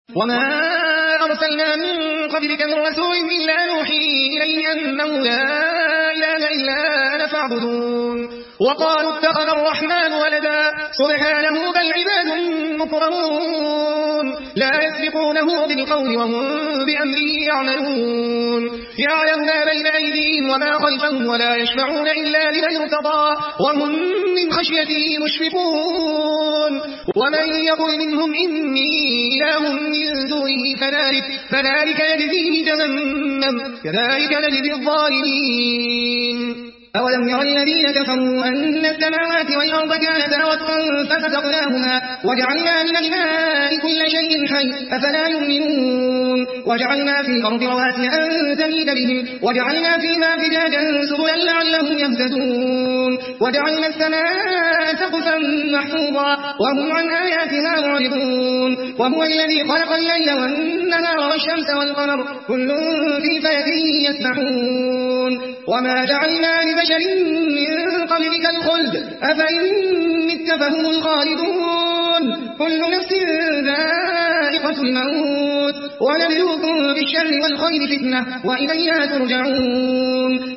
وما أرسلنا من قبلك من رسول إلا نوحي إليه أنه لا إله إلا أنا فاعبدون وقالوا اتخذ الرحمن ولدا سبحانه بل عباد مكرمون لا يسبقونه بالقول وهم بأمره يعملون يعلم ما بين أيديهم وما خلفهم ولا يشفعون إلا لمن ارتضى وهم من خشيته مشفقون ومن يقل منهم إني إله من دونه فذلك يجزيه جهنم كذلك نجزي الظالمين أولم ير الذين كفروا أن السماوات والأرض كانتا رتقا ففتقناهما وجعلنا من الماء كل شيء حي أفلا يؤمنون وجعلنا في الأرض رواسي أن تميد بهم وجعلنا فيها فجاجا سبلا لعلهم يهتدون وجعلنا السماء سقفا محفوظا وهم عن آياتها معرضون وهو الذي خلق الليل والنهار والشمس والقمر كل في فلك يسبحون وما جعلنا لبشر من قبلك الخلد أفإن مت فهم الخالدون كل نفس ذائقة الموت ونبلوكم بالشر والخير فتنة وإلينا ترجعون